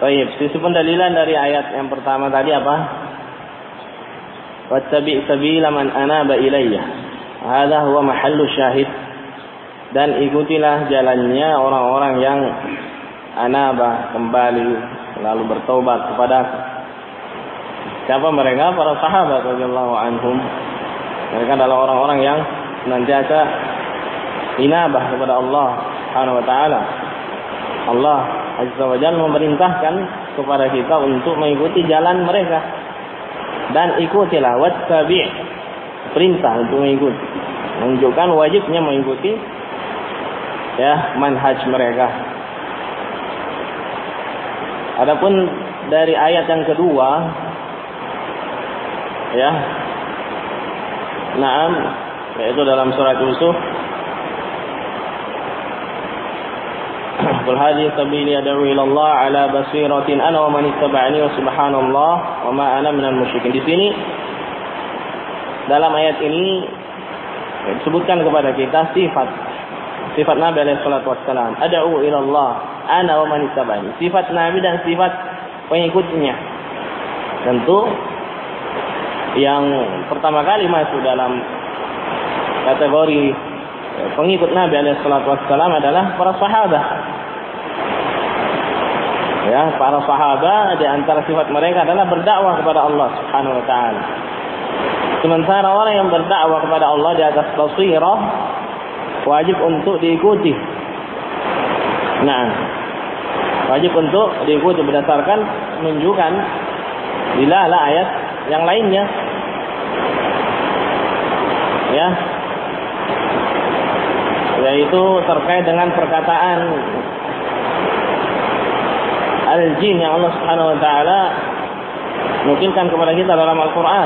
Baik, sisi pendalilan dari ayat yang pertama tadi apa? Wattabi' sabila man anaba ilayya. Hadza huwa mahallu syahid. Dan ikutilah jalannya orang-orang yang anaba, kembali lalu bertaubat kepadaku. Siapa mereka? Para sahabat radhiyallahu anhum. Mereka adalah orang-orang yang senantiasa inabah kepada Allah Subhanahu wa taala. Allah Azza wa Jalla memerintahkan kepada kita untuk mengikuti jalan mereka. Dan ikutilah, wattabi', perintah untuk mengikuti. Menunjukkan wajibnya mengikuti manhaj mereka. Adapun dari ayat yang kedua, yaitu dalam surat Yusuf, qul hadhihi sabili ad'u ila Allah ala basiratin ana wa man ittaba'ani wa subhanallah wa ma ana minal musyrikin. Di sini dalam ayat ini disebutkan kepada kita sifat Nabi alaihi salatu wassalam, ad'u ila Allah ana wa man ittaba'ani. Sifat Nabi dan sifat pengikutnya. Tentu yang pertama kali masuk dalam kategori pengikut Nabi alaihi salatu wassalam adalah para sahabat. Para sahabat di antara sifat mereka adalah berdakwah kepada Allah Subhanahu wa taala. Sementara orang yang berdakwah kepada Allah di atas basirah wajib untuk diikuti. Wajib untuk diikuti berdasarkan menunjukkan dilalah ayat yang lainnya. Yaitu terkait dengan perkataan al-jin yang Allah Subhanahu wa taala nukilkan kepada kita dalam Al-Qur'an.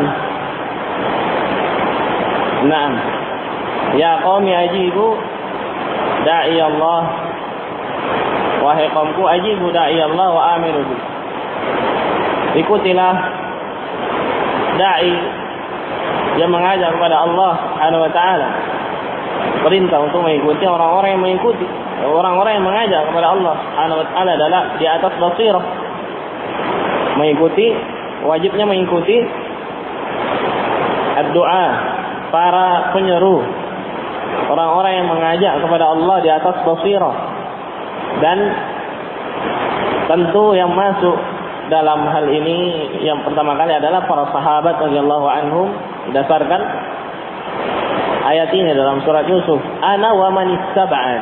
Ya qaumi ajibu da'i Allah, wahai kaumku ajibu da'i Allah wa amiru bi. Ikutilah da'i yang mengajak kepada Allah Subhanahu wa taala. Perintah untuk mengikuti orang-orang yang mengikuti, orang-orang yang mengajak kepada Allah Subhanahu wa taala adalah di atas basirah. Mengikuti, wajibnya mengikuti ad-du'a, para penyeru, orang-orang yang mengajak kepada Allah di atas basirah. Dan tentu yang masuk dalam hal ini yang pertama kali adalah para sahabat radhiyallahu anhum berdasarkan ayat ini dalam surat Yusuf, ana wa man ittaba'an.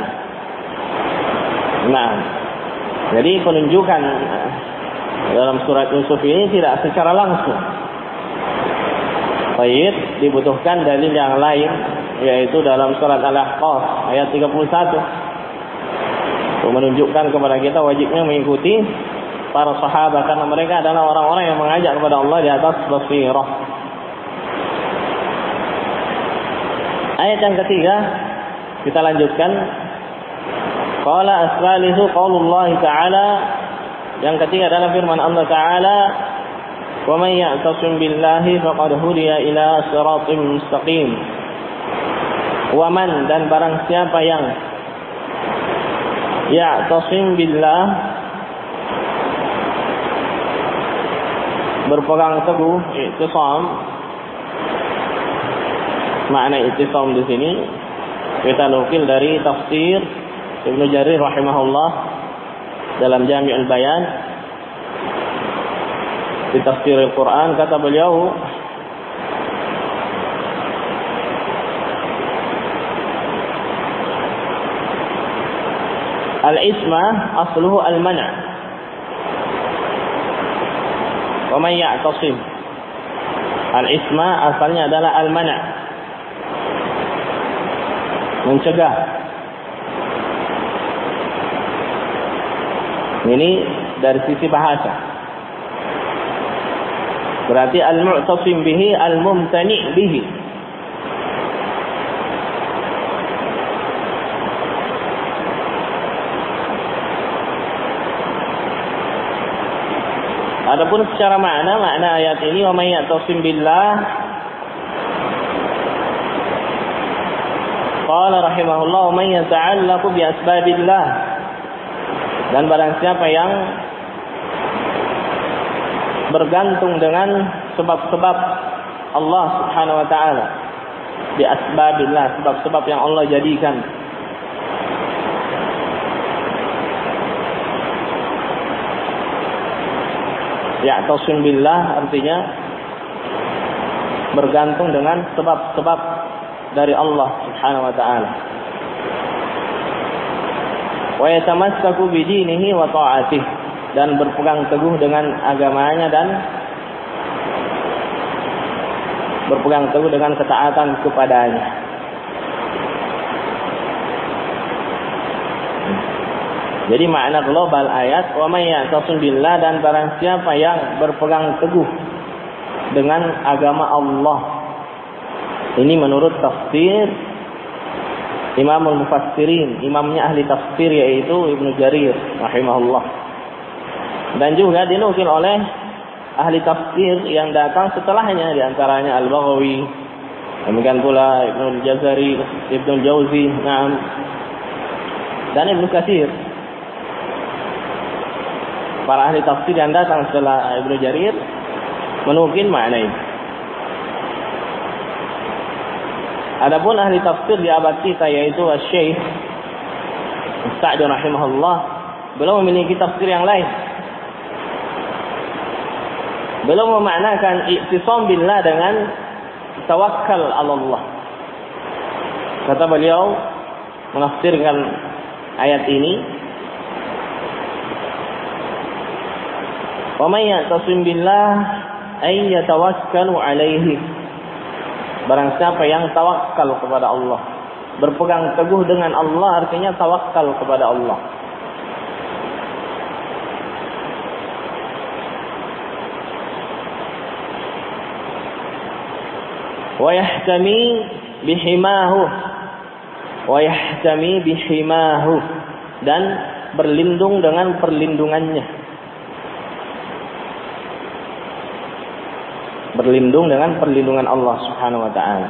Jadi penunjukan dalam surat Yusuf ini tidak secara langsung. Dibutuhkan dalil yang lain, yaitu dalam surat Al-Ahqaf ayat 31. Untuk menunjukkan kepada kita wajibnya mengikuti para sahabat karena mereka adalah orang-orang yang mengajak kepada Allah di atas basirah. Ayat yang ketiga kita lanjutkan. Qala as-salisu qaulullah ta'ala. Yang ketiga adalah firman Allah Ta'ala, wa man ya'tasim billahi faqad hudiya ila siratim mustaqim. Wa man, dan barang siapa yang ya'tasim billah, berpegang teguh, i'tisam. Makna i'tisam di sini kita nukil dari tafsir Ibnu Jarir rahimahullah dalam Jami'ul Bayan di tafsir Al-Quran. Kata beliau, al-isma asluhu al-mana', wa man ya'tasim. Al-isma asalnya adalah al-mana', mencegah. Ini dari sisi bahasa. Berarti al-mu'tasim bihi al-mumtani' bihi. Adapun secara makna ayat ini, wa may ya'tasim billah, qala rahimahullah, wa may yata'allaqu bi asbabillah. Dan barang siapa yang bergantung dengan sebab-sebab Allah Subhanahu wa taala, bi asbabillah, sebab-sebab yang Allah jadikan. Ya'tasim billah artinya bergantung dengan sebab-sebab dari Allah Subhanahu wa taala. Wa yatamassaku bi dinihi wa ta'atihi, dan berpegang teguh dengan agamanya dan berpegang teguh dengan ketaatan kepadanya. Jadi makna global ayat wa may ya'tasim billah, dan barang siapa yang berpegang teguh dengan agama Allah. Ini menurut tafsir Imamul Mufassirin, imamnya ahli tafsir yaitu Ibnu Jarir rahimahullah. Dan juga dinukil oleh ahli tafsir yang datang setelahnya, di antaranya Al-Baghawi, demikian pula Ibnu Jazari, Ibnu Jauzi, dan Ibnu Katsir. Para ahli tafsir yang datang setelah Ibnu Jarir menukil makna ini. Adapun ahli tafsir di abad kita yaitu Syekh Sa'di rahimahullah, belum memiliki tafsir yang lain. Belum memaknakan i'tisam billah dengan tawakkal 'ala Allah. Kata beliau menafsirkan ayat ini, wa may ya'tasim billah ay yatawakkalu 'alaihi. Barang siapa yang tawakal kepada Allah, berpegang teguh dengan Allah, artinya tawakal kepada Allah. Wa yahtami bihimahu, dan berlindung dengan perlindungannya. Berlindung dengan perlindungan Allah Subhanahu wa taala.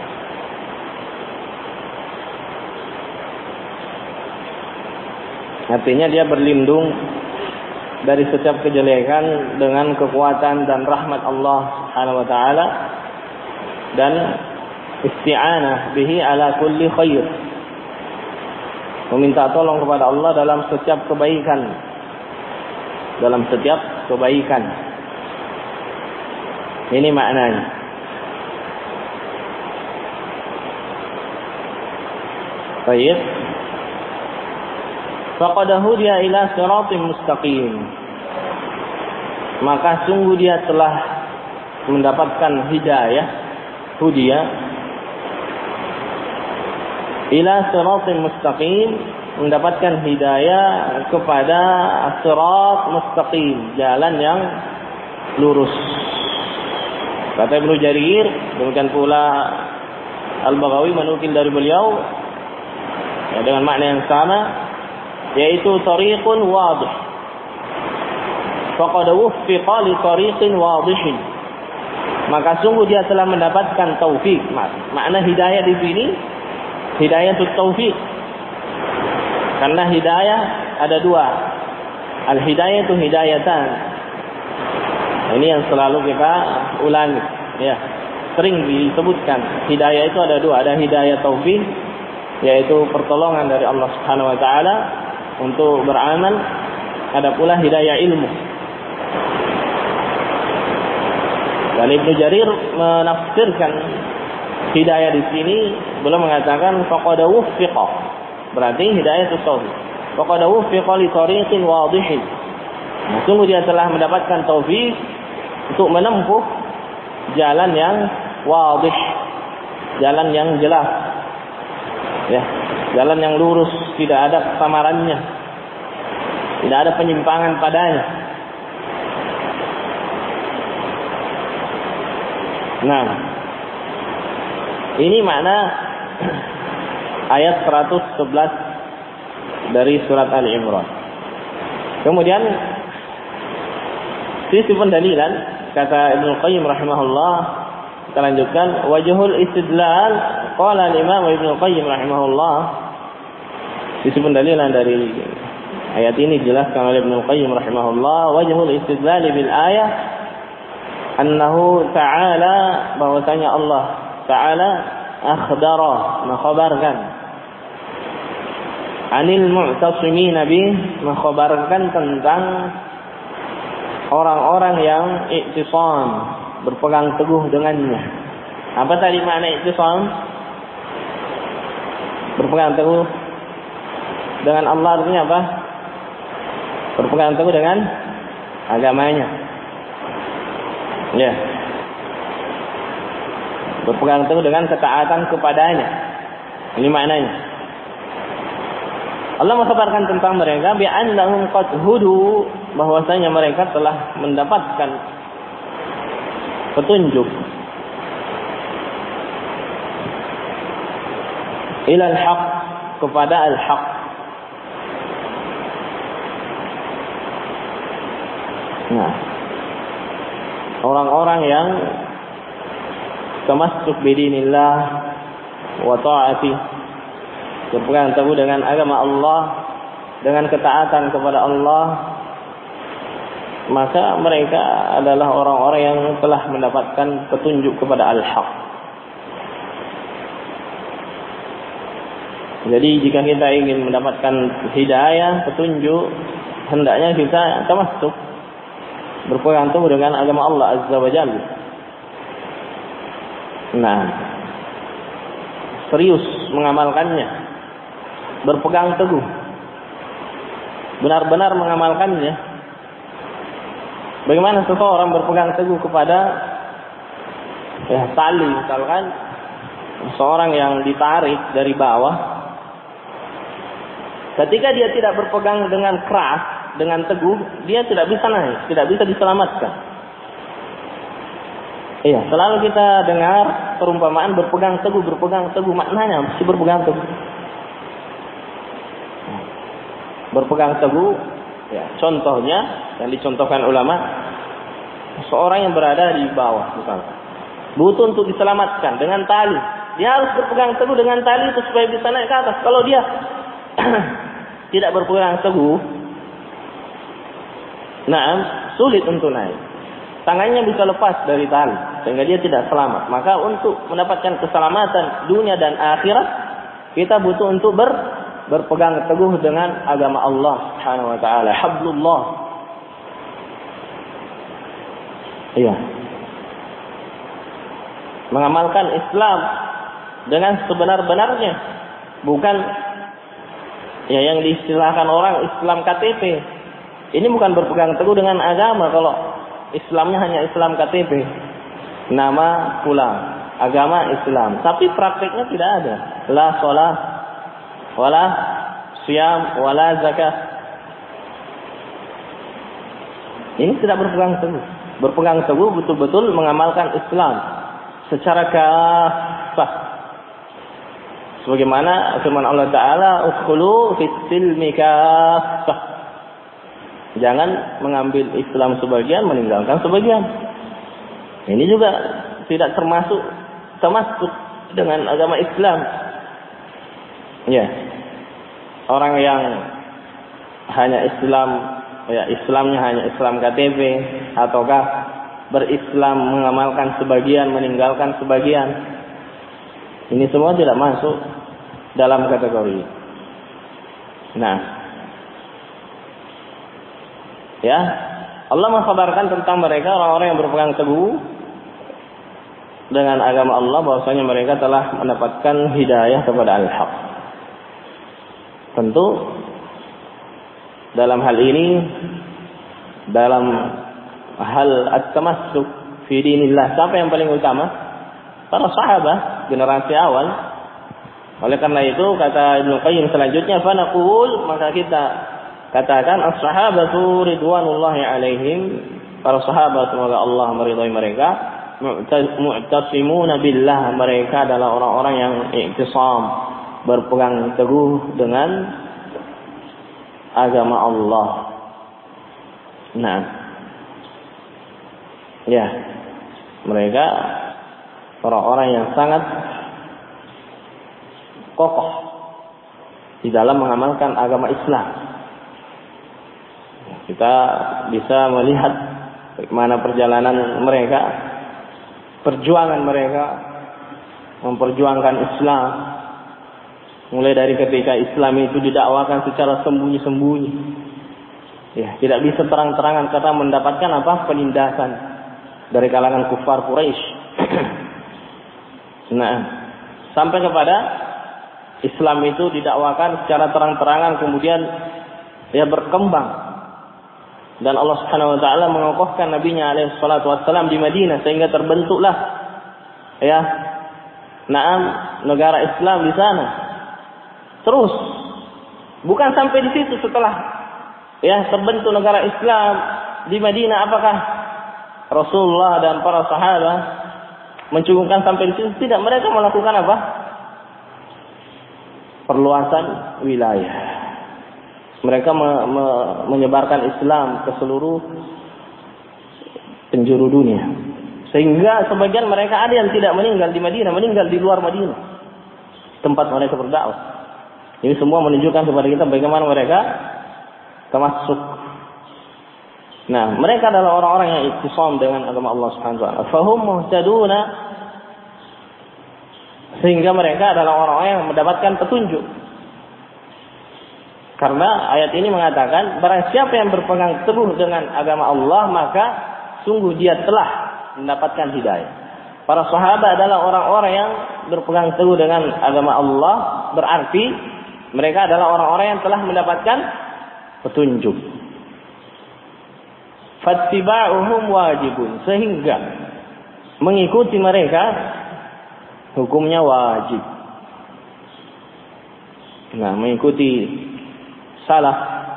Artinya dia berlindung dari setiap kejelekan dengan kekuatan dan rahmat Allah Subhanahu wa taala, dan isti'anah bihi ala kulli khair, meminta tolong kepada Allah dalam setiap kebaikan. Ini maknanya. Baik. Faqad hudiya ila siratin mustaqim. Maka sungguh dia telah mendapatkan hidayah, hudiya ila siratin mustaqim, mendapatkan hidayah kepada sirat mustaqim, jalan yang lurus. Kata Ibnu Jarir, demikian pula Al-Baghawi menukil dari beliau dengan makna yang sama, yaitu tariqun wadih. Faqad wuffiqa li tariqin wadihin. Maka sungguh dia telah mendapatkan taufik. Makna hidayah di sini hidayatul taufik. Karena hidayah ada dua. Al-hidayatu hidayatan. Ini yang selalu kita ulangi, ya. Sering disebutkan hidayah itu ada dua, ada hidayah taufik, yaitu pertolongan dari Allah Subhanahu wa taala untuk beramal, ada pula hidayah ilmu. Dan Ibnu Jarir menafsirkan hidayah di sini belum mengatakan faqad wuffiqa, berarti hidayah itu taufik. Faqad wuffiqa li tariqin wadihin. Sungguh dia telah mendapatkan taufik untuk menempuh jalan yang wadih, jalan yang jelas, ya, jalan yang lurus, tidak ada kesamarannya, tidak ada penyimpangan padanya. Nah, ini makna ayat 111 dari surat Ali Imran. Kemudian sisi pendalilan, kata Ibnu Qayyim rahimahullah, kita lanjutkan, wajhul istidlal, qala al-Imam Ibnu Qayyim rahimahullah, sisi pendalilan dari ayat ini dijelaskan oleh Ibnu Qayyim rahimahullah, wajhul istidlal bil ayah annahu ta'ala, bahwasanya Allah Ta'ala akhbara, mengkhabarkan, anil mu'tasimin bih, mengkhabarkan tentang orang-orang yang i'tisam, berpegang teguh dengannya. Apa tadi makna i'tisam? Berpegang teguh dengan Allah artinya apa? Berpegang teguh dengan agamanya. Ya. Berpegang teguh dengan ketaatan kepadanya. Ini maknanya. Allah mengkabarkan tentang mereka bi'annahum qad hudu, bahwasanya mereka telah mendapatkan petunjuk ilal haq, kepada al-haq. Nah, orang-orang yang tamassuk bidinillah wa ta'ati, berpegang teguh dengan agama Allah, dengan ketaatan kepada Allah, maka mereka adalah orang-orang yang telah mendapatkan petunjuk kepada al-haq. Jadi jika kita ingin mendapatkan hidayah, petunjuk, hendaknya kita tamassuk, berpegang teguh dengan agama Allah Azza wa Jalla. Nah, serius mengamalkannya, berpegang teguh, benar-benar mengamalkannya. Bagaimana seseorang berpegang teguh kepada tali, misalkan seorang yang ditarik dari bawah, ketika dia tidak berpegang dengan keras, dengan teguh, dia tidak bisa naik, tidak bisa diselamatkan. Iya, selalu kita dengar perumpamaan berpegang teguh, maknanya mesti berpegang teguh. Berpegang teguh, ya, contohnya yang dicontohkan ulama, seorang yang berada di bawah, misalkan, butuh untuk diselamatkan dengan tali, dia harus berpegang teguh dengan tali itu supaya bisa naik ke atas. Kalau dia tidak berpegang teguh, sulit untuk naik. Tangannya bisa lepas dari tali sehingga dia tidak selamat. Maka untuk mendapatkan keselamatan dunia dan akhirat, kita butuh untuk berpegang teguh dengan agama Allah Subhanahu wa taala, hablullah. Iya. Mengamalkan Islam dengan sebenar-benarnya, bukan ya yang diistilahkan orang Islam KTP. Ini bukan berpegang teguh dengan agama kalau Islamnya hanya Islam KTP, nama pulang, agama Islam, tapi prakteknya tidak ada. La shalah, wala siyam, wala zakat. Ini tidak berpegang teguh. Berpegang teguh betul-betul mengamalkan Islam secara kafah. Sebagaimana firman Allah Ta'ala, udkhulu fis-silmi kafah. Jangan mengambil Islam sebagian, meninggalkan sebagian. Ini juga tidak termasuk dengan agama Islam. Ya. Orang yang hanya Islam, ya Islamnya hanya Islam KTP, ataukah berislam mengamalkan sebagian, meninggalkan sebagian. Ini semua tidak masuk dalam kategori. Nah, ya, Allah mengkhabarkan tentang mereka orang-orang yang berpegang teguh dengan agama Allah, bahwasanya mereka telah mendapatkan hidayah kepada al-haq. Tentu dalam hal ini, dalam hal at-tamassuk fi dinillah, siapa yang paling utama? Para sahabat, generasi awal. Oleh karena itu kata Ibnu Qayyim selanjutnya, fa naqul, maka kita katakan as-sahabatu ridwanullahi alaihim, para sahabat semoga Allah meridhai mereka, mu'tasimuna billah, mereka adalah orang-orang yang i'tisam, berpegang teguh dengan agama Allah. Nah, ya, mereka orang-orang yang sangat kokoh di dalam mengamalkan agama Islam. Kita bisa melihat bagaimana perjalanan mereka, perjuangan mereka memperjuangkan Islam, mulai dari ketika Islam itu didakwakan secara sembunyi-sembunyi, ya, tidak bisa terang-terangan karena mendapatkan penindasan dari kalangan kufar Quraisy. Nah, sampai kepada Islam itu didakwakan secara terang-terangan, kemudian dia berkembang, dan Allah Subhanahu wa taala mengokohkan nabinya alaihi salatu wassalam di Madinah sehingga terbentuklah negara Islam di sana. Terus bukan sampai di situ, setelah terbentuk negara Islam di Madinah, apakah Rasulullah dan para sahabat mencukupkan sampai di situ? Tidak, mereka melakukan perluasan wilayah. Mereka menyebarkan Islam ke seluruh penjuru dunia. Sehingga sebagian mereka ada yang tidak meninggal di Madinah, meninggal di luar Madinah, tempat mereka berdakwah. Ini semua menunjukkan kepada kita bagaimana mereka termasuk. Nah, mereka adalah orang-orang yang ittisam dengan agama Allah Subhanahu wa taala. Fahum muhtaduna, sehingga mereka adalah orang-orang yang mendapatkan petunjuk. Karena ayat ini mengatakan barang siapa yang berpegang teguh dengan agama Allah, maka sungguh dia telah mendapatkan hidayah. Para sahabat adalah orang-orang yang berpegang teguh dengan agama Allah, berarti mereka adalah orang-orang yang telah mendapatkan petunjuk. Fattiba'uhum wajibun, sehingga mengikuti mereka hukumnya wajib. Nah, mengikuti salaf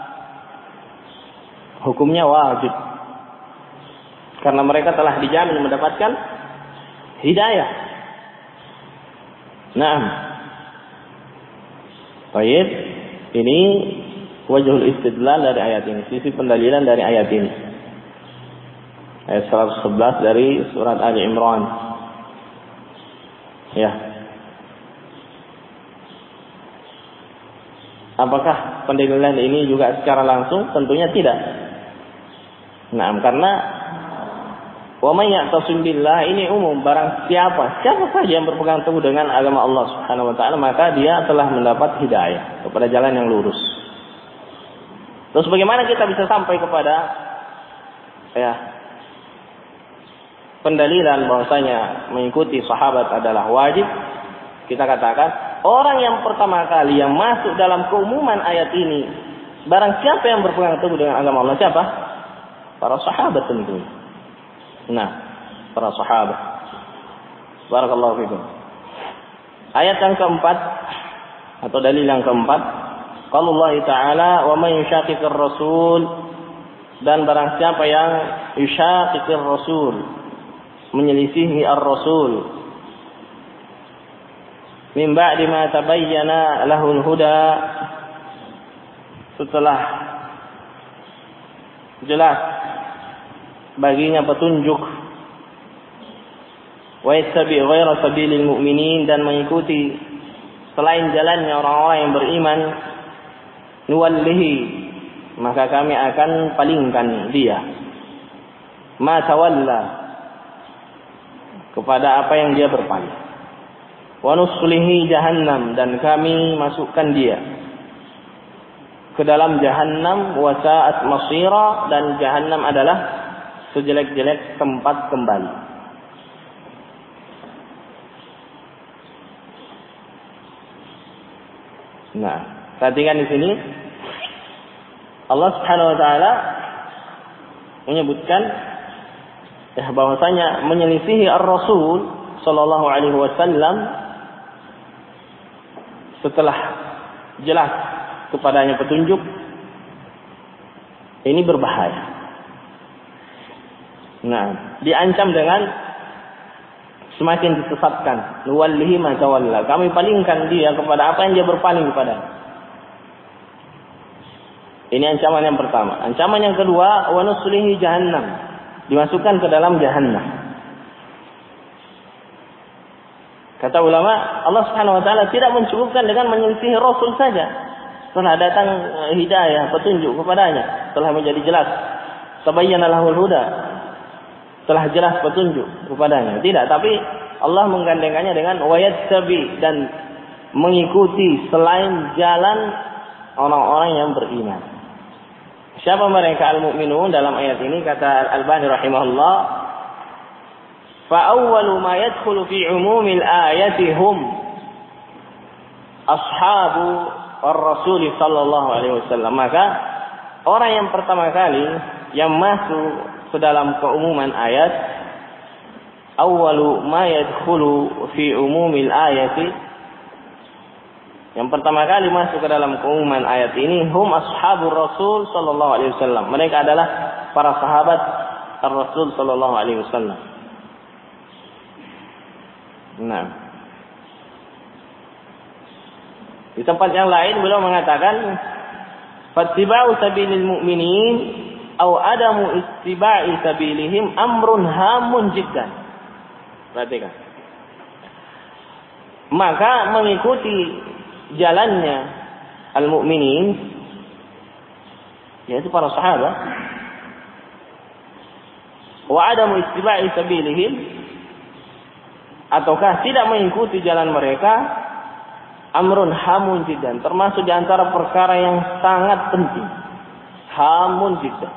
hukumnya wajib, karena mereka telah dijamin mendapatkan hidayah. Naam. Baik, ini wajhul istidlal dari ayat ini, sisi pendalilan dari ayat ini. Ayat 111 dari surat Ali Imran. Ya. Apakah pendalilan ini juga secara langsung? Tentunya tidak. Nah, karena wa may ya'tasim billah ini umum, barang siapa saja yang berpegang teguh dengan agama Allah Subhanahu wa taala, maka dia telah mendapat hidayah kepada jalan yang lurus. Terus bagaimana kita bisa sampai kepada pendalilan bahwasanya mengikuti sahabat adalah wajib? Kita katakan orang yang pertama kali yang masuk dalam keumuman ayat ini, barang siapa yang berpegang teguh dengan agama Allah, siapa? Para sahabat tentu. Nah, para sahabat. Barakallahu fikum. Ayat yang keempat atau dalil yang keempat, qaulullah ta'ala wa man yushaqiqir rasul, dan barang siapa yang yushaqiqir rasul, menyelisihi ar-rasul, min ba'di ma tabayyana lahul huda, setelah jelas baginya petunjuk, wa yattabi' ghaira sabilil mu'minin, dan mengikuti selain jalannya orang-orang yang beriman, nuwallihi, maka kami akan palingkan dia, ma tawalla, kepada apa yang dia berpaling, wa nuslihi jahannam, dan kami masukkan dia ke dalam jahannam, wa sa'at masira, dan jahannam adalah sejelek-jelek tempat kembali. Nah, perhatikan di sini Allah Subhanahu wa taala menyebutkan bahwasanya menyelisihi ar-rasul sallallahu alaihi wasallam setelah jelas kepadanya petunjuk, ini berbahaya. Nah, diancam dengan semakin disesatkan. Nuwallihi ma tawalla, kami palingkan dia kepada apa yang dia berpaling kepada. Ini ancaman yang pertama. Ancaman yang kedua, wa nuslihi jahannam, dimasukkan ke dalam jahannam. Kata ulama, Allah Subhanahu wa taala tidak mencukupkan dengan menyelisihi Rasul saja. Setelah datang hidayah, petunjuk kepadanya, telah menjadi jelas, tabayyana lahul huda, telah jelas petunjuk kepadanya. Tidak, tapi Allah menggandengkannya dengan wayattabi, dan mengikuti selain jalan orang-orang yang beriman. Siapa mereka al-mu'minun dalam ayat ini? Kata Al-Albani rahimahullah, fa awwalu ma yadkhulu fi umumil ayati hum ashabu ar-rasul sallallahu alaihi wasallam. Maka orang yang pertama kali yang masuk ke dalam keumuman ayat, awwalu ma yadkhulu fi umumil ayati, yang pertama kali masuk ke dalam keumuman ayat ini, hum ashabur rasul sallallahu alaihi wasallam. Mereka adalah para sahabat ar-rasul sallallahu alaihi wasallam. Nah, di tempat yang lain beliau mengatakan, fattiba'u sabilil mu'minin aw adamu ittiba'i sabilihim amrun hamun jiddan. Perhatikan. Maka mengikuti jalannya al-mu'minin, yaitu para sahabat, wa adamu ittiba'i sabilihim, ataukah tidak mengikuti jalan mereka, amrun hamun jiddan, termasuk di antara perkara yang sangat penting. Hamun jiddan.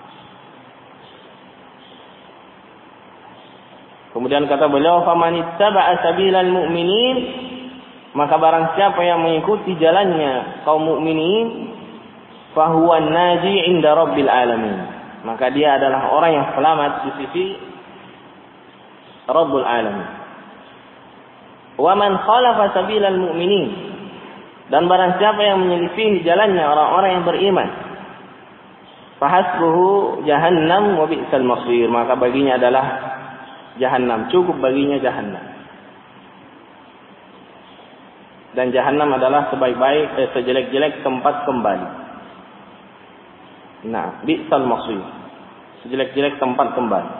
Kemudian kata beliau, faman ittaba'a sabilal mu'minin, maka barang siapa yang mengikuti jalannya kaum mukminin, fahuwa naji inda rabbil alamin, maka dia adalah orang yang selamat di sisi Rabbul alamin. Wa man khalafa sabilal mu'minin, dan barang siapa yang menyelisihi jalannya orang-orang yang beriman, fahasbuhu jahannam wa bi'sal masir, maka baginya adalah jahannam, cukup baginya jahannam. Dan jahannam adalah sebaik-baik, sejelek-jelek tempat kembali. Nah, bi'sal masir, sejelek-jelek tempat kembali.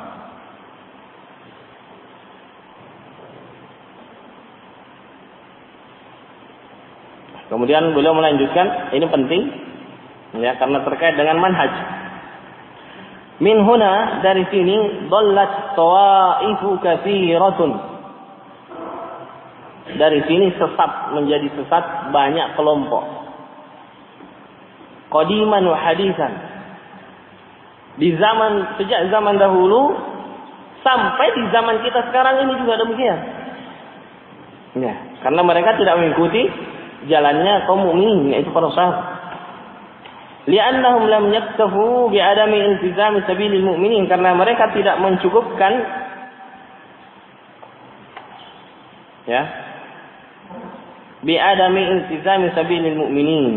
Kemudian beliau melanjutkan, ini penting ya, karena terkait dengan manhaj. Min huna, dari sini, dhallat tawaifu katsiratun. Dari sini sesat, menjadi sesat banyak kelompok. Qadiman wa hadisan. Sejak zaman dahulu sampai di zaman kita sekarang ini juga demikian. Ya, karena mereka tidak mengikuti jalannya kaum mukminin, yaitu para sahabat. Li'annahum lam yaktafu bi'adami iltizami sabilil mu'minin, karena mereka tidak mencukupkan ya bi'adami iltizami sabilil mu'minin.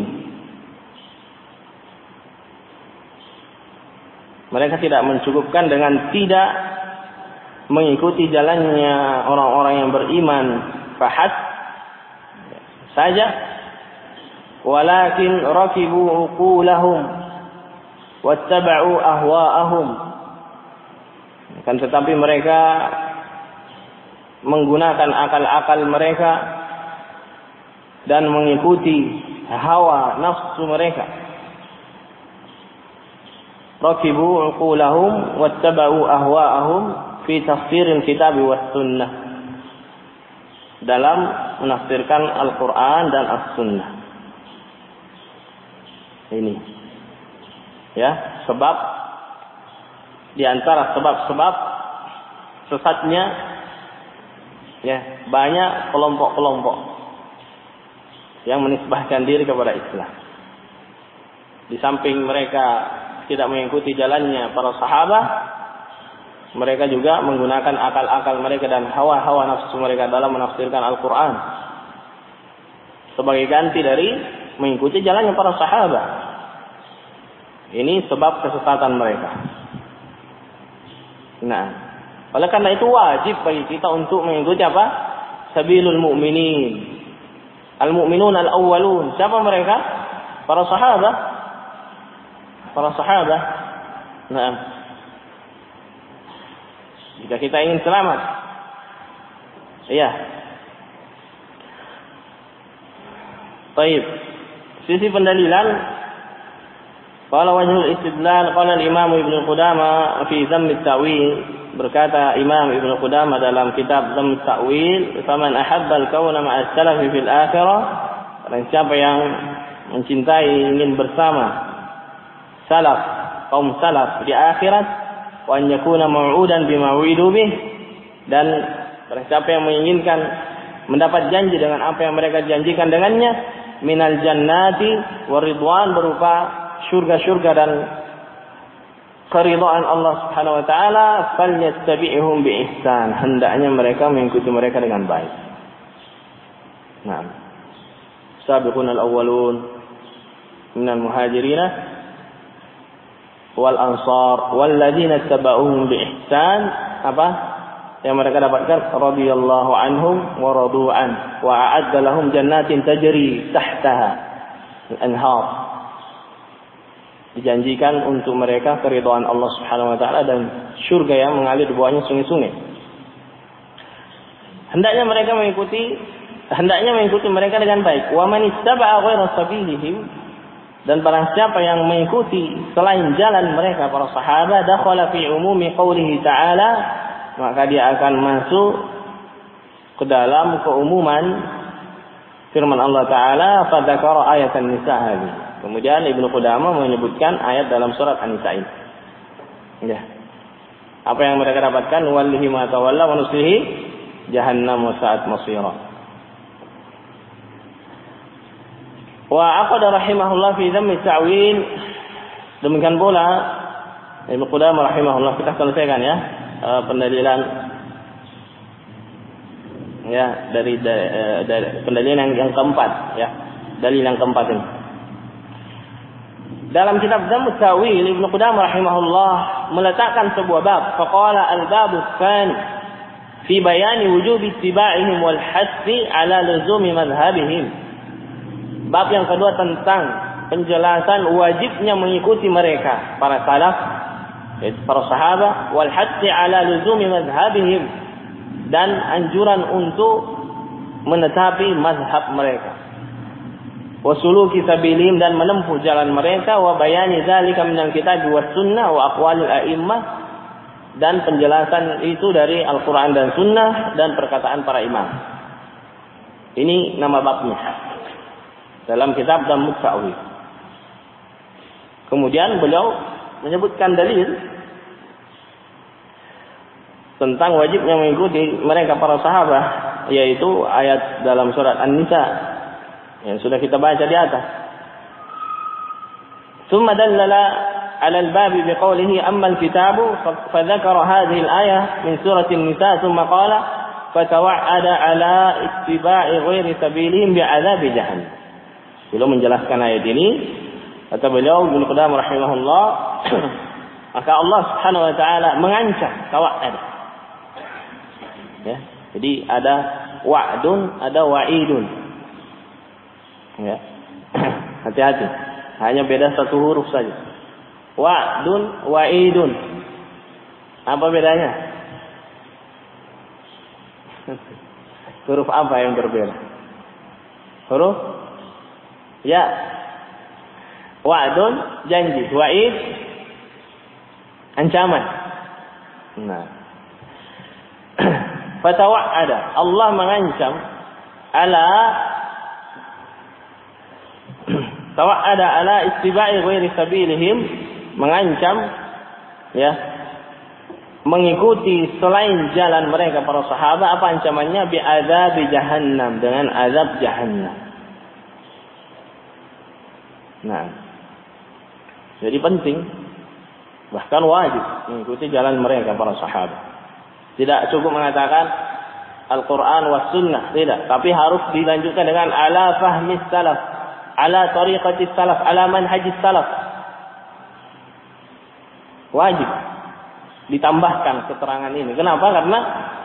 Mereka tidak mencukupkan dengan tidak mengikuti jalannya orang-orang yang beriman fahad saja, walakin rakibu uqulahum wattaba'u ahwa'ahum. Kan tetapi mereka menggunakan akal-akal mereka dan mengikuti hawa nafsu mereka. Rakibu uqulahum wattaba'u ahwa'ahum fi tafsiril kitab was sunnah, dalam menafsirkan Al-Quran dan As-Sunnah. Ini ya, sebab di antara sebab-sebab sesatnya ya, banyak kelompok-kelompok yang menisbahkan diri kepada Islam. Di samping mereka tidak mengikuti jalannya para sahabat, mereka juga menggunakan akal-akal mereka dan hawa-hawa nafsu mereka dalam menafsirkan Al-Quran sebagai ganti dari mengikuti jalannya para sahabat. Ini sebab kesesatan mereka. Nah, oleh karena itu wajib bagi kita untuk mengikuti apa? Sabilul mu'minin. Al-mu'minun al-awwalun. Siapa mereka? Para sahabat. Para sahabat. Nah, jika kita ingin selamat, iya. Baik. Sisi pendalilan, qala wajhul istidlal, qala al-Imam Ibnu Qudamah fi Dhamm at-Ta'wil, berkata Imam Ibnu Qudamah dalam kitab Dhammu Ta'wil, "Faman ahabba al-kauna ma'a as-salafi fil akhirah," dan siapa yang mencintai ingin bersama salaf, kaum salaf di akhirat, wa an yakuna mau'udan bima wu'idu bih, dan siapa yang menginginkan mendapat janji dengan apa yang mereka janjikan dengannya, minal jannati waridwan, berupa surga-surga dan keridhaan Allah Subhanahu wa taala, falyattabi'hum bi ihsan, hendaknya mereka mengikuti mereka dengan baik. Naam. Sabiqun al-awwalun minal muhajirin wal ansar wal ladzina tabauhum bi ihsan, apa yang mereka dapatkan? Radhiyallahu anhum wa radu an wa a'adda lahum jannatin tajri tahtaha al-anhar. Dijanjikan untuk mereka keridhaan Allah Subhanahu wa taala dan surga yang mengalir di bawahnya sungai-sungai. Hendaknya mengikuti mereka dengan baik. Wa man ittaba'a ghaira sabilihim, dan barang siapa yang mengikuti selain jalan mereka para sahabat, dakhala fi umumi qoulihi ta'ala, maka dia akan masuk ke dalam keumuman firman Allah taala, fa dzakara ayatan nisa hadi. Kemudian Ibnu Qudamah menyebutkan ayat dalam surat An-Nisa ini. Ya. Apa yang mereka dapatkan? Wallahi ma tawalla wa nuslihi jahannam wa sa'at masira. Wa aqada rahimahullah fi dhammi ta'wil. Demikian pula Ibnu Qudamah rahimahullah, kita selesaikan ya pendalilan ya dari pendalilan yang keempat ya. Dalil yang keempat ini. Dalam kitab Dhammu Ta'wil, Ibnu Qudamah rahimahullah meletakkan sebuah bab. Faqala al-babu tsani fi bayani wujubi ittiba'ihim wal hassi ala luzumi madhhabihim. Bab yang kedua tentang penjelasan wajibnya mengikuti mereka para salaf, para sahabat, wal hassi ala luzumi madhhabihim, dan anjuran untuk menetapi mazhab mereka. Wasuluki sabilihim, dan menempuh jalan mereka, wa bayani dzalika minal kitab was sunnah wa aqwalil a'immah, dan penjelasan itu dari Al-Qur'an dan sunnah dan perkataan para imam. Ini nama babnya dalam kitab Dhammu Ta'wil. Kemudian beliau menyebutkan dalil tentang wajibnya mengikuti mereka para sahabat, yaitu ayat dalam surat An-Nisa yang sudah kita baca di atas. Thumma dallala 'ala al-bab biqawlihi amma al-kitabu fa dzakara hadhihi al-ayah min surati an-nisa thumma qala fatawa'ada 'ala ittiba'i ghairi sabilihim bi'adzab jahannam. Beliau menjelaskan ayat ini, kata beliau Ibnu Qudamah rahimahullah, maka Allah Subhanahu wa taala mengancam tawa'ada. Ya, jadi ada wa'dun, ada wa'idun. Ya. Hati-hati. Hanya beda satu huruf saja. Wa'dun, wa'idun. Apa bedanya? Huruf apa yang berbeda? Huruf ya. Wa'dun janji, wa'id ancaman. Nah. Fatawa'ada, Allah mengancam ala tawa'ada ala ittiba'i ghairi sabilihim, mengancam ya mengikuti selain jalan mereka para sahabat. Apa ancamannya? Bi'adzab jahannam, dengan azab jahannam. Nah, jadi penting, bahkan wajib mengikuti jalan mereka para sahabat. Tidak cukup mengatakan Al-Quran was sunnah, tidak, tapi harus dilanjutkan dengan ala fahmi salaf, ala tariqati salaf, ala manhajis salaf. Wajib ditambahkan keterangan ini. Kenapa? Karena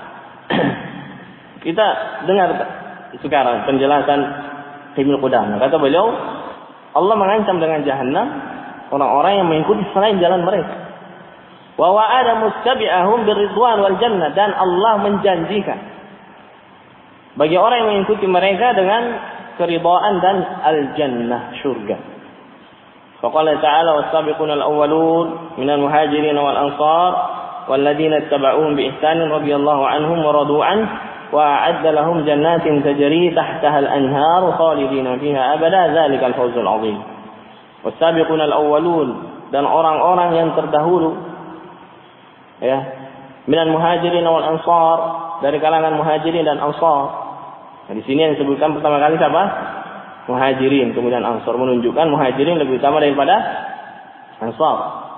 kita dengar sekarang penjelasan Ibnu Qudamah. Kata beliau, Allah mengancam dengan jahannam orang-orang yang mengikuti selain jalan mereka. Wa wa'ada mustabi'ahum birridwan wal jannah, dan Allah menjanjikan bagi orang yang mengikuti mereka dengan keridhaan dan al-jannah, surga. Faqala ta'ala was-sabiquna al-awwalun minal muhajirin wal ansar walladzina ittaba'uhum bi ihsanin radhiyallahu anhum wa radu an wa a'adda lahum jannatin tajri tahtaha al-anhar khalidina fiha abada dzalikal fawzul 'adzim. Was-sabiquna al-awwalun, dan orang-orang yang terdahulu ya minal muhajirin wal ansar, dari kalangan muhajirin dan ansar. Nah, di sini yang disebutkan pertama kali siapa? Muhajirin, kemudian ansar, menunjukkan muhajirin lebih utama daripada ansar.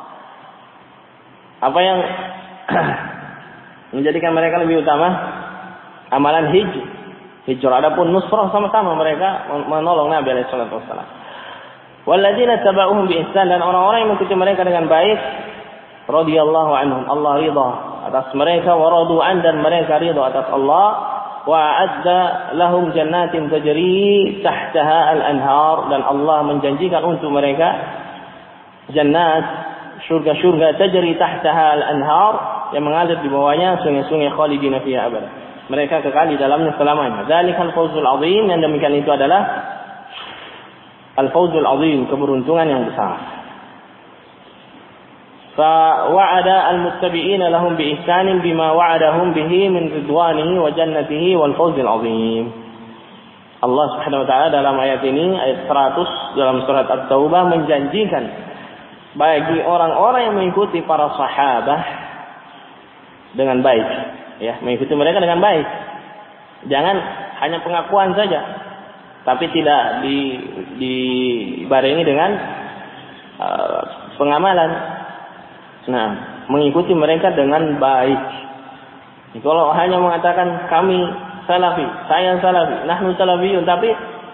Apa yang menjadikan mereka lebih utama? Amalan hijrah. Adapun nusrah, sama-sama mereka menolong Nabi alaihi salatu wasallam. Walladzina tabauhum bi ihsan, dan orang-orang yang mengikuti mereka dengan baik, radhiyallahu anhum, Allah ridha atas mereka, wa radu an, dan mereka ridha atas Allah, wa a'adda lahum jannatin tajri tahtaha al-anhar, dan Allah menjanjikan untuk mereka jannat, surga-surga, tajri tahtaha al-anhar, yang mengalir di bawahnya sungai-sungai, khalidina fiha abada, mereka kekal di dalamnya selamanya. Dzalikal fawzul 'adzim, yang demikian itu adalah al-fawzul 'adzim, keberuntungan yang besar. Fa wa'ada al-muttabi'ina lahum bi ihsanin bima wa'adahum bihi min ridwanihi wa jannatihi wal fawzil 'adzim. Allah Subhanahu wa taala dalam ayat ini, ayat 100 dalam surat At-Taubah, menjanjikan bagi orang-orang yang mengikuti para sahabat dengan baik, ya, mengikuti mereka dengan baik. Jangan hanya pengakuan saja, tapi tidak dibarengi dengan pengamalan. Nah, mengikuti mereka dengan baik. Kalau hanya mengatakan kami salafi, saya salafi, nahnu salafiyun, tapi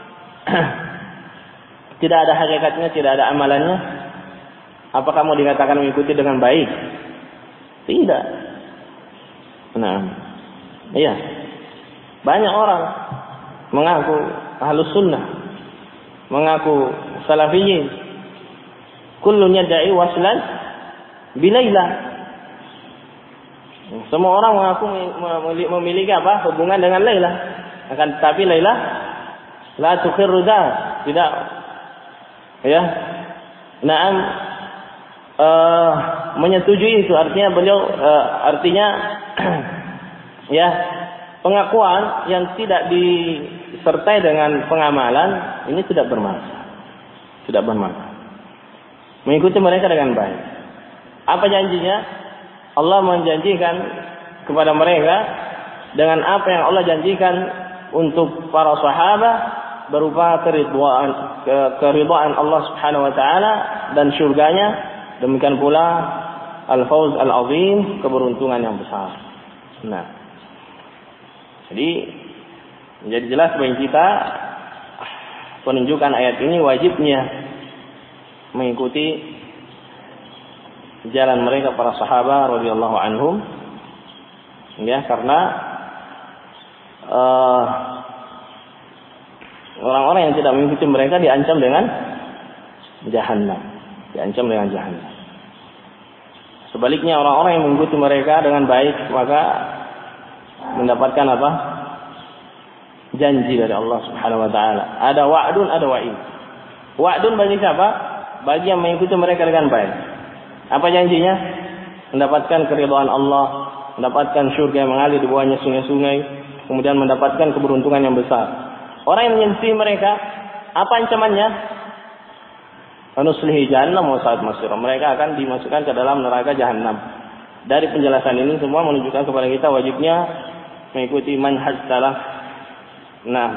tidak ada hakikatnya, tidak ada amalannya, apakah mau dikatakan mengikuti dengan baik? Tidak. Nah, iya. Banyak orang mengaku ahlus sunnah, mengaku salafiyin, kullun yad'i waslan bilaila. Semua orang mengaku memiliki apa? Hubungan dengan Laila. Akan tetapi Laila la tukhirru dzat, tidak, ya. Naam, menyetujui itu, artinya beliau artinya ya, pengakuan yang tidak disertai dengan pengamalan ini tidak bermanfaat. Tidak bermanfaat. Mengikuti mereka dengan baik. Apa janjinya? Allah menjanjikan kepada mereka dengan apa yang Allah janjikan untuk para sahabat, berupa keridhaan Allah Subhanahu wa taala dan surganya. Demikian pula al-fawz al-'adzim, keberuntungan yang besar. Nah, jadi menjadi jelas bagi kita penunjukan ayat ini wajibnya mengikuti jalan mereka para sahabat radhiyallahu anhum, ya, karena orang-orang yang tidak mengikuti mereka diancam dengan jahannam, Sebaliknya orang-orang yang mengikuti mereka dengan baik maka mendapatkan apa? Janji dari Allah Subhanahu wa taala. Ada wa'dun, ada wa'id. Wa'dun bagi siapa? Bagi yang mengikuti mereka dengan baik. Apa janjinya? Mendapatkan keridhaan Allah, mendapatkan surga yang mengalir di bawahnya sungai-sungai, kemudian mendapatkan keberuntungan yang besar. Orang yang menyelisih mereka, apa ancamannya? Anuslihi jahannam wa sa'at masir. Mereka akan dimasukkan ke dalam neraka jahannam. Dari penjelasan ini semua menunjukkan kepada kita wajibnya mengikuti manhaj salaf. Nah,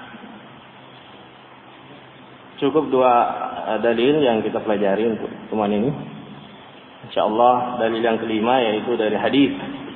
cukup 2 dalil yang kita pelajari untuk teman ini. Insyaallah dalil yang kelima yaitu dari hadis.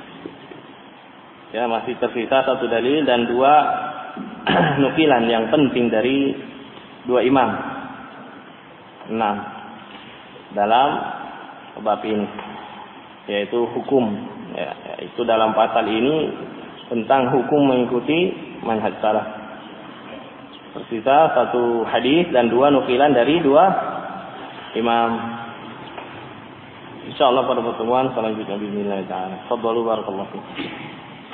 Ya, masih tersisa 1 dalil dan 2 nukilan yang penting dari 2 imam. Nah, dalam bab ini yaitu hukum, ya, itu dalam pasal ini tentang hukum mengikuti manhaj salaf. Tersisa 1 hadis dan 2 nukilan dari 2 imam. Insyaallah pada pertemuan selanjutnya bismillah taala. Fadhalu barakallahu fiik.